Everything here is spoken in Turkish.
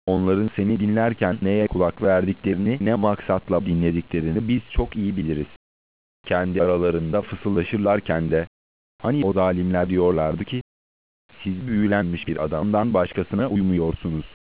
Onların seni dinlerken neye kulak verdiklerini, ne maksatla dinlediklerini biz çok iyi biliriz. Kendi aralarında fısıldaşırlarken de, hani o zalimler diyorlardı ki, siz büyülenmiş bir adamdan başkasına uymuyorsunuz.